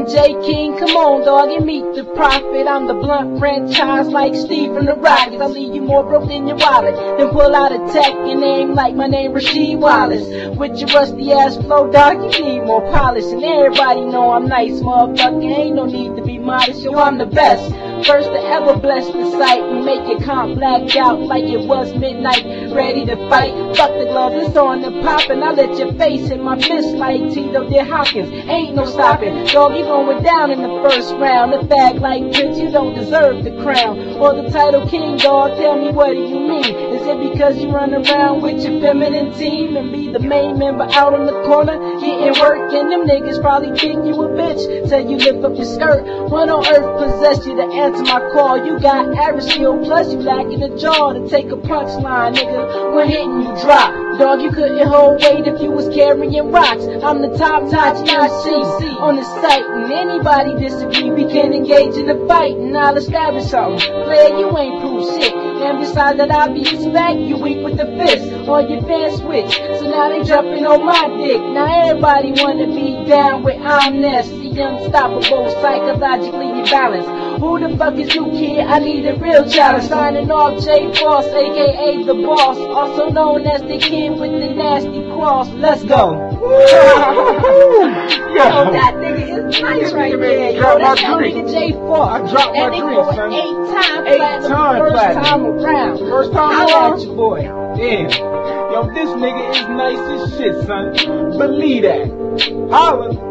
and J King, come on dog, and meet the prophet. I'm the blunt franchise like Steve from the Rockets. I leave you more broke than your wallet. Then pull out a tech and aim like my name Rasheed Wallace. With your rusty ass flow, dog, you need more polish. And everybody know I'm nice, motherfucker. Ain't no need to be modest, yo, I'm the best. First to ever bless the sight and make your comp black out like it was midnight. Ready to fight, fuck the gloves, it's on the pop, and I let your face hit my fist like Tito did Hopkins. Ain't no stopping, dog, you going down in the first round. A fag like Prince, you don't deserve the crown or the title king, dog. Tell me, what do you mean? Is it because you run around with your feminine team and be the main member out on the corner getting work? And them niggas probably think you a bitch till you lift up your skirt. What on earth possessed you to answer my call? You got average skill, plus you lacking a jaw to take a punchline, nigga. When hitting you drop, dog, you couldn't hold weight if you was carrying rocks. I'm the top-notch MC on the site, and anybody disagree, we can engage in a fight, and I'll establish something. Player, you ain't proof shit. And besides that obvious fact, you weak with the fist, or your fans switch. So now they jumping on my dick. Now everybody wanna be down with Omnes, the unstoppable, psychologically imbalanced. Who the fuck is you, kid? I need a real challenge. Signing off J Boss, aka the boss, also known as the kid with the nasty cross. Let's go. Yo, that nigga is nice right there. Yo, that's that nigga J Boss. I dropped my dream, son. 8 times first time around. First time I around? got you, boy. Damn. Yo, this nigga is nice as shit, son. Believe that. Holla.